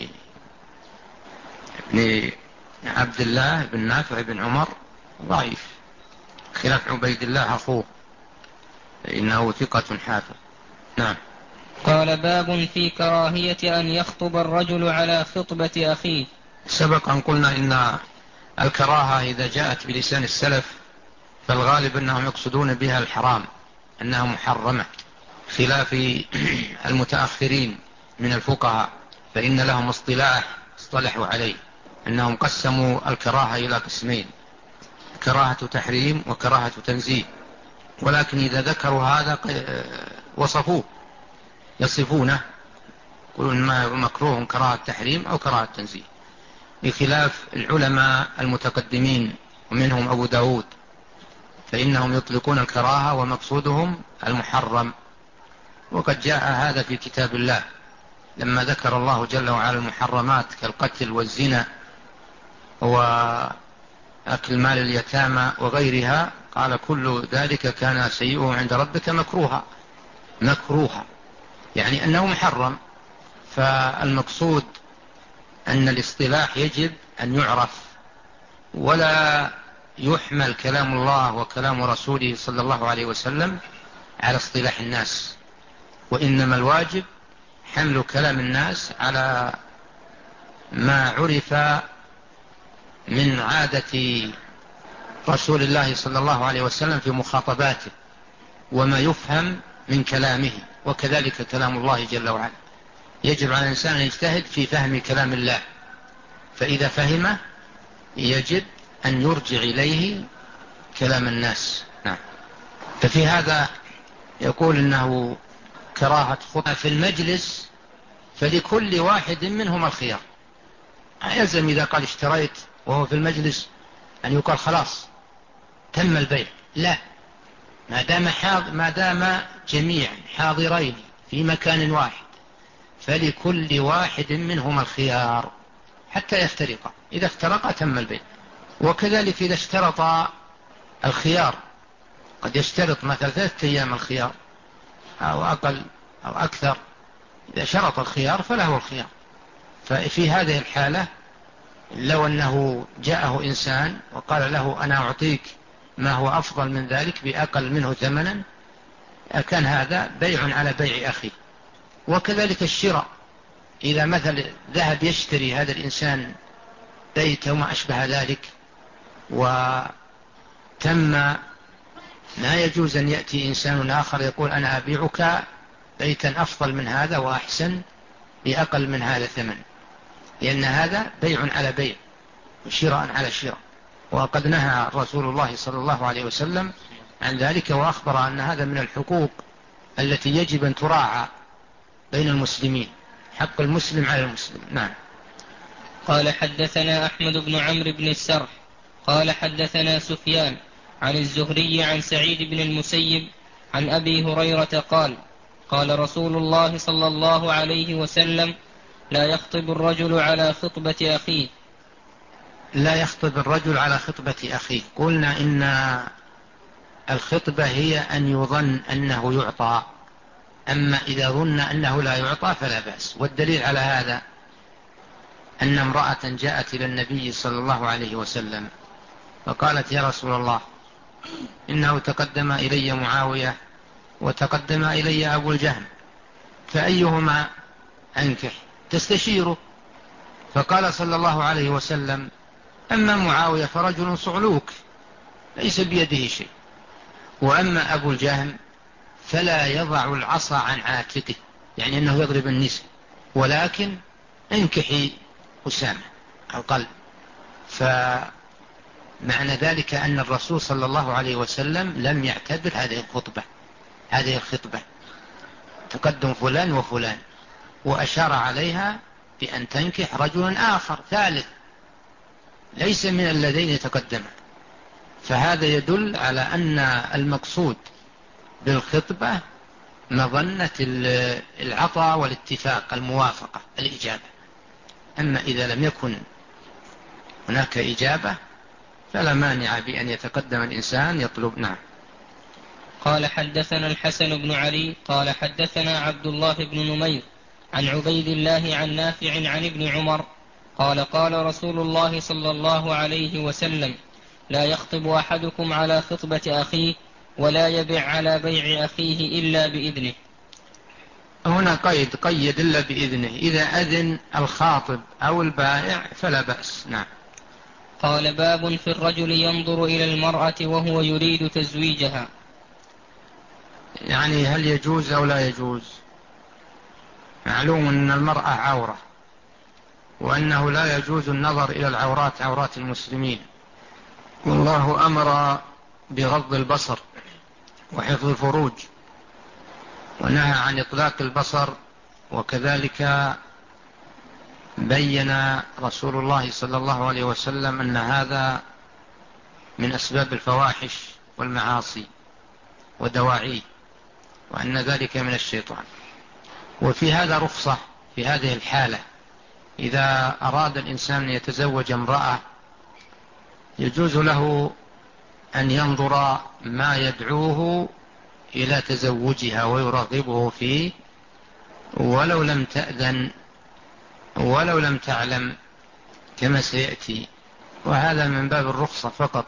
بن عبد الله بن نافع بن عمر ضعيف، خلاف عبيد الله أخوه إنه ثقة حافظ. نعم. قال: باب في كراهية أن يخطب الرجل على خطبة أخيه. سبق أن قلنا إن الكراهة إذا جاءت بلسان السلف فالغالب أنهم يقصدون بها الحرام، أنها محرمة، خلاف المتأخرين من الفقهاء فإن لهم اصطلاح اصطلحوا عليه، أنهم قسموا الكراهة إلى قسمين: كراهة تحريم وكراهة تنزيه. ولكن إذا ذكروا هذا وصفوه يصفونه يقولون ما مكروه كراهة تحريم أو كراهة تنزيه، بخلاف العلماء المتقدمين ومنهم أبو داود فإنهم يطلقون الكراهة ومقصودهم المحرم. وقد جاء هذا في كتاب الله لما ذكر الله جل وعلا المحرمات كالقتل والزنا وأكل مال اليتامى وغيرها، قال كل ذلك كان سيئه عند ربك مكروها. مكروها يعني أنه محرم. فالمقصود أن الاصطلاح يجب أن يعرف، ولا يحمل كلام الله وكلام رسوله صلى الله عليه وسلم على اصطلاح الناس، وإنما الواجب حمل كلام الناس على ما عرف من عادة رسول الله صلى الله عليه وسلم في مخاطباته وما يفهم من كلامه، وكذلك كلام الله جل وعلا. يجب على الإنسان أن يجتهد في فهم كلام الله، فإذا فهمه يجب أن يرجع إليه كلام الناس. نعم. ففي هذا يقول إنه كراهة خطبة في المجلس، فلكل واحد منهم الخيار. يلزم إذا قال اشتريت وهو في المجلس أن يقال خلاص تم البيع، لا، ما دام حاضر ما دام جميعا حاضرين في مكان واحد فلكل واحد منهم الخيار حتى يفترقا، إذا افترقا تم البيع. وكذلك إذا اشترط الخيار، قد يشترط مثلا ثلاثة أيام الخيار أو أقل أو أكثر، إذا شرط الخيار فله الخيار. ففي هذه الحالة لو أنه جاءه إنسان وقال له أنا أعطيك ما هو أفضل من ذلك بأقل منه ثمنا، كان هذا بيع على بيع أخيه. وكذلك الشراء، إذا مثلا ذهب يشتري هذا الإنسان بيت وما أشبه ذلك وتم، لا يجوز أن يأتي إنسان آخر يقول أنا أبيعك بيتا أفضل من هذا وأحسن بأقل من هذا ثمن، لأن هذا بيع على بيع وشراء على شراء. وقد نهى رسول الله صلى الله عليه وسلم عن ذلك، وأخبر أن هذا من الحقوق التي يجب أن تراعى بين المسلمين، حق المسلم على المسلم. نعم. قال حدثنا أحمد بن عمرو بن السرح قال حدثنا سفيان عن الزهري عن سعيد بن المسيب عن أبي هريرة قال قال رسول الله صلى الله عليه وسلم لا يخطب الرجل على خطبة أخيه. لا يخطب الرجل على خطبة أخيه. قلنا إن الخطبة هي أن يظن أنه يعطى، أما إذا ظن أنه لا يعطى فلا بأس. والدليل على هذا أن امرأة جاءت إلى النبي صلى الله عليه وسلم فقالت يا رسول الله إنه تقدم إلي معاوية وتقدم إلي أبو الجهم فأيهما أنكح؟ تستشيره. فقال صلى الله عليه وسلم أما معاوية فرجل صعلوك ليس بيده شيء، وأما أبو الجهم فلا يضع العصا عن عاتقه، يعني أنه يضرب النساء، ولكن انكحي أسامة أو قلب. فمعنى ذلك أن الرسول صلى الله عليه وسلم لم يعتبر هذه الخطبة هذه الخطبة تقدم فلان وفلان، وأشار عليها بأن تنكح رجل آخر ثالث ليس من الذين يتقدم. فهذا يدل على أن المقصود بالخطبة مظنة العطاء والاتفاق، الموافقة، الإجابة. أما إذا لم يكن هناك إجابة فلا مانع بأن يتقدم الإنسان يطلب. نعم. قال حدثنا الحسن بن علي قال حدثنا عبد الله بن نمير عن عبيد الله عن نافع عن ابن عمر قال قال رسول الله صلى الله عليه وسلم لا يخطب أحدكم على خطبة أخيه ولا يبع على بيع أخيه إلا بإذنه. هنا قيد قيد إلا بإذنه، إذا أذن الخاطب أو البائع فلا بأس. نعم. قال باب في الرجل ينظر إلى المرأة وهو يريد تزويجها. يعني هل يجوز أو لا يجوز؟ معلوم أن المرأة عورة، وأنه لا يجوز النظر إلى العورات عورات المسلمين، والله أمر بغض البصر وحفظ الفروج. ونهى عن إطلاق البصر. وكذلك بين رسول الله صلى الله عليه وسلم أن هذا من أسباب الفواحش والمعاصي ودواعيه، وأن ذلك من الشيطان. وفي هذا رخصة في هذه الحالة، إذا أراد الإنسان أن يتزوج امرأة يجوز له أن ينظر ما يدعوه إلى تزوجها ويرغبه فيه، ولو لم تأذن ولو لم تعلم كما سيأتي، وهذا من باب الرخصة فقط.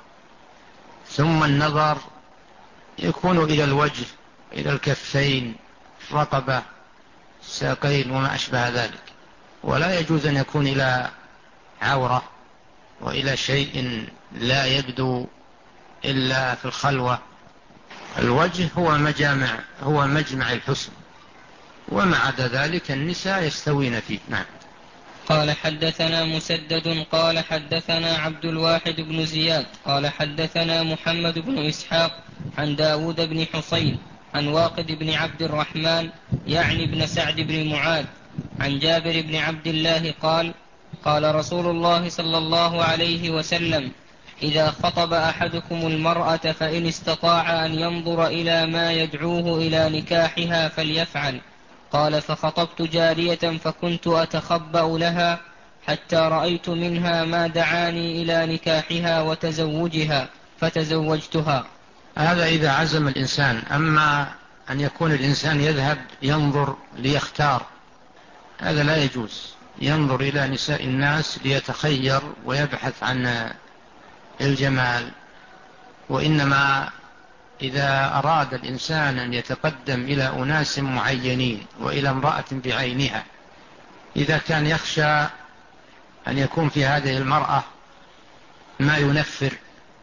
ثم النظر يكون إلى الوجه، إلى الكفين، رقبة، ساقين وما أشبه ذلك، ولا يجوز أن يكون إلى عورة وإلى شيء لا يبدو إلا في الخلوة. الوجه هو مجامع هو مجمع الحسن، وما عدا ذلك النساء يستوين فيه. نعم. قال حدثنا مسدد قال حدثنا عبد الواحد بن زياد قال حدثنا محمد بن إسحاق عن داود بن حصين عن واقد بن عبد الرحمن يعني بن سعد بن معاذ عن جابر بن عبد الله قال قال رسول الله صلى الله عليه وسلم: إذا خطب أحدكم المرأة فإن استطاع أن ينظر إلى ما يدعوه إلى نكاحها فليفعل. قال: فخطبت جارية فكنت أتخبأ لها حتى رأيت منها ما دعاني إلى نكاحها وتزوجها فتزوجتها. هذا إذا عزم الإنسان. أما أن يكون الإنسان يذهب ينظر ليختار، هذا لا يجوز. ينظر إلى نساء الناس ليتخير ويبحث عن الجمال. وإنما إذا أراد الإنسان أن يتقدم إلى أناس معينين وإلى امرأة بعينها، إذا كان يخشى أن يكون في هذه المرأة ما ينفر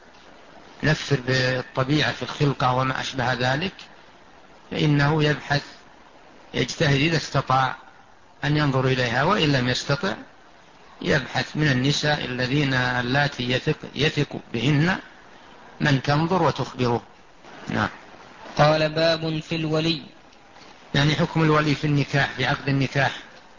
نفر بالطبيعة في الخلقة وما أشبه ذلك، فإنه يبحث يجتهد إذا استطاع أن ينظر إليها، وإن لم يستطع يبحث من النساء الذين اللاتي يثق, يثق بهن من تنظر وتخبره. نعم. قال: باب في الولي. يعني حكم الولي في النكاح، في عقد النكاح.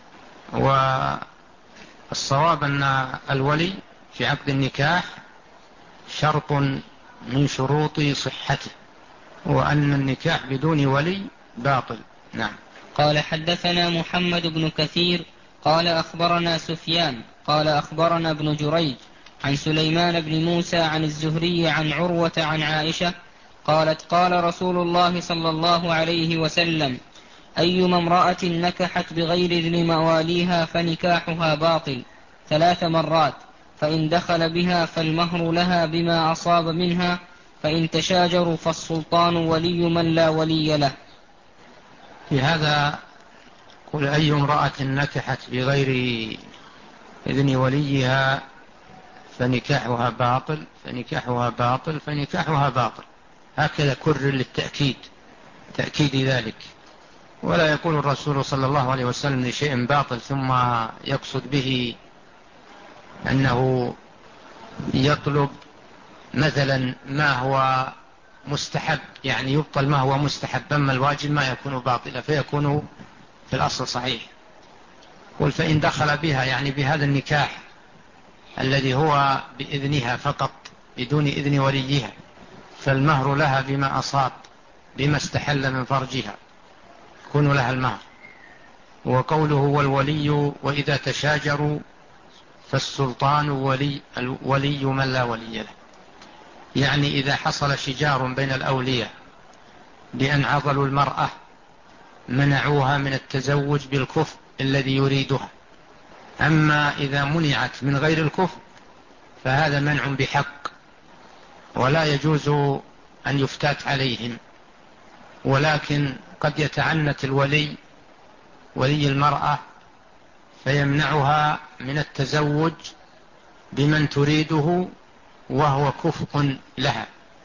والصواب أن الولي في عقد النكاح شرط من شروط صحته، وأن النكاح بدون ولي باطل. نعم. قال حدثنا محمد بن كثير قال أخبرنا سفيان قال أخبرنا ابن جريج عن سليمان بن موسى عن الزهري عن عروة عن عائشة قالت: قال رسول الله صلى الله عليه وسلم: أيما امرأة نكحت بغير إذن مواليها فنكاحها باطل ثلاث مرات، فإن دخل بها فالمهر لها بما أصاب منها، فإن تشاجروا فالسلطان ولي من لا ولي له. في هذا قل: أي امرأة نكحت بغير إذن وليها فنكاحها باطل فنكاحها باطل فنكاحها باطل. هكذا كرر للتأكيد، تأكيد ذلك. ولا يقول الرسول صلى الله عليه وسلم لشيء باطل ثم يقصد به أنه يطلب مثلا ما هو مستحب، يعني يبطل ما هو مستحب، أما الواجب ما يكون باطلا فيكون في الأصل صحيح. قل: فإن دخل بها، يعني بهذا النكاح الذي هو بإذنها فقط بدون إذن وليها، فالمهر لها بما أصاب، بما استحل من فرجها، يكون لها المهر. وقوله والولي: وإذا تشاجروا فالسلطان ولي, الولي من لا ولي له. يعني إذا حصل شجار بين الأولياء بأن عضلوا المرأة منعوها من التزوج بالكفء الذي يريدها. أما إذا منعت من غير الكفء فهذا منع بحق، ولا يجوز أن يفتات عليهم. ولكن قد يتعنت الولي ولي المرأة فيمنعها من التزوج بمن تريده وهو كفء لها.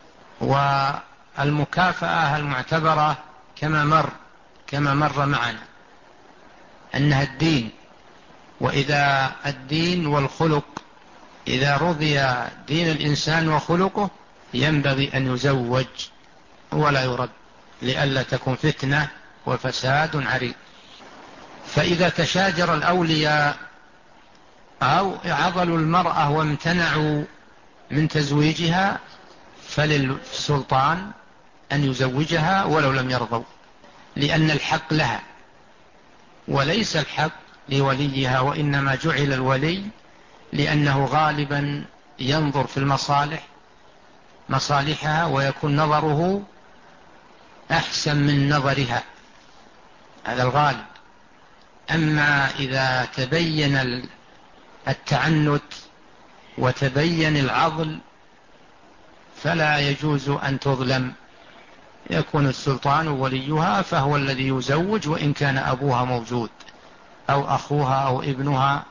والمكافأة المعتبرة كما مر كما مر معنا أنها الدين، وإذا الدين والخلق إذا رضي دين الإنسان وخلقه ينبغي أن يزوج ولا يرد، لئلا تكون فتنة وفساد عريض. فإذا تشاجر الأولياء أو عضلوا المرأة وامتنعوا من تزويجها فللسلطان أن يزوجها ولو لم يرضوا، لأن الحق لها وليس الحق لوليها، وإنما جعل الولي لأنه غالبا ينظر في المصالح مصالحها ويكون نظره أحسن من نظرها، هذا الغالب. أما إذا تبين التعنت وتبين العضل فلا يجوز أن تظلم، يكون السلطان وليها فهو الذي يزوج وإن كان أبوها موجود أو أخوها أو ابنها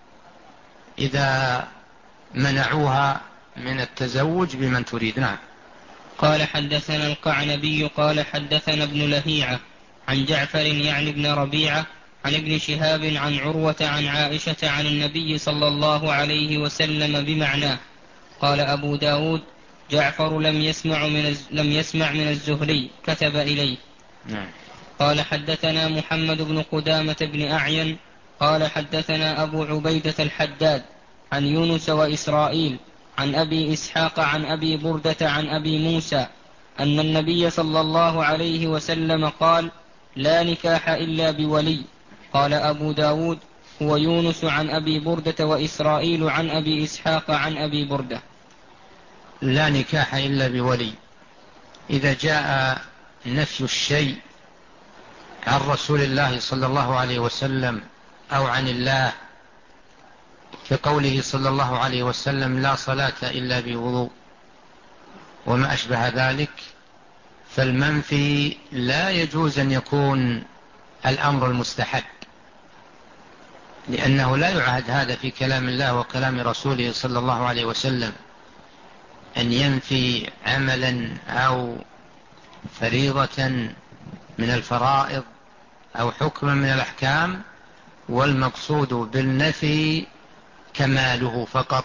إذا منعوها من التزوج بمن تريد. نعم. قال حدثنا القعنبي قال حدثنا ابن لهيعة عن جعفر يعني ابن ربيعة عن ابن شهاب عن عروة عن عائشة عن النبي صلى الله عليه وسلم بمعناه. قال أبو داود جعفر لم يسمع من لم يسمع من الزهري كتب إليه. نعم. قال حدثنا محمد بن قدامة بن أعين قال حدثنا أبو عبيدة الحداد عن يونس وإسرائيل عن أبي إسحاق عن أبي بردة عن أبي موسى أن النبي صلى الله عليه وسلم قال لا نكاح إلا بولي. قال أبو داود هو يونس عن أبي بردة وإسرائيل عن أبي إسحاق عن أبي بردة. لا نكاح إلا بولي. إذا جاء نفي الشيء عن رسول الله صلى الله عليه وسلم أو عن الله كقوله صلى الله عليه وسلم لا صلاة إلا بوضوء وما أشبه ذلك، فالمنفي لا يجوز أن يكون الأمر المستحب، لأنه لا يعهد هذا في كلام الله وكلام رسوله صلى الله عليه وسلم، أن ينفي عملا أو فريضة من الفرائض أو حكما من الأحكام والمقصود بالنفي كماله فقط.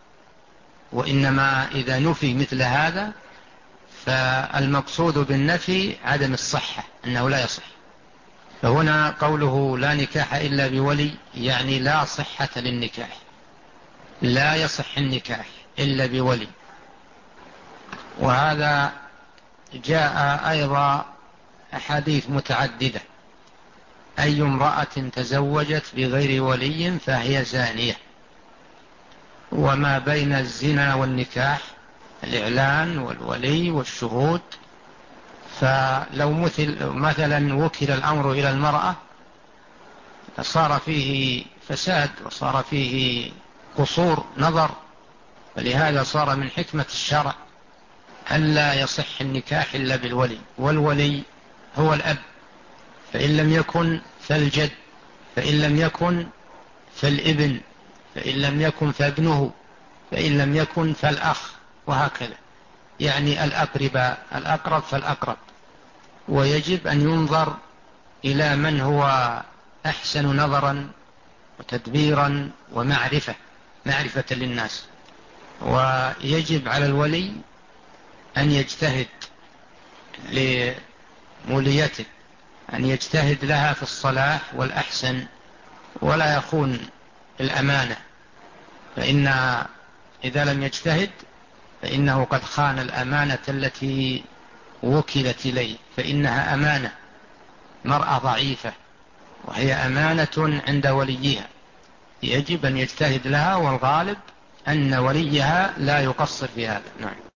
وإنما إذا نفي مثل هذا فالمقصود بالنفي عدم الصحة، أنه لا يصح. فهنا قوله لا نكاح إلا بولي يعني لا صحة للنكاح، لا يصح النكاح إلا بولي. وهذا جاء أيضا أحاديث متعددة: أي امرأة تزوجت بغير ولي فهي زانية. وما بين الزنا والنكاح الإعلان والولي والشهود، فلو مثل مثلا وكل الأمر إلى المرأة صار فيه فساد وصار فيه قصور نظر، ولهذا صار من حكمة الشرع ألا يصح النكاح إلا بالولي. والولي هو الأب، فإن لم يكن فالجد، فإن لم يكن فالابن، فإن لم يكن فابنه، فإن لم يكن فالأخ، وهكذا، يعني الأقرباء، الأقرب فالأقرب. ويجب أن ينظر إلى من هو أحسن نظرا وتدبيرا ومعرفة معرفة للناس. ويجب على الولي أن يجتهد لموليته، أن يجتهد لها في الصلاح والأحسن ولا يخون الأمانة، فإن إذا لم يجتهد فإنه قد خان الأمانة التي وكلت إليه، فإنها أمانة، مرأة ضعيفة وهي أمانة عند وليها، يجب أن يجتهد لها، والغالب أن وليها لا يقصر في هذا. نعم.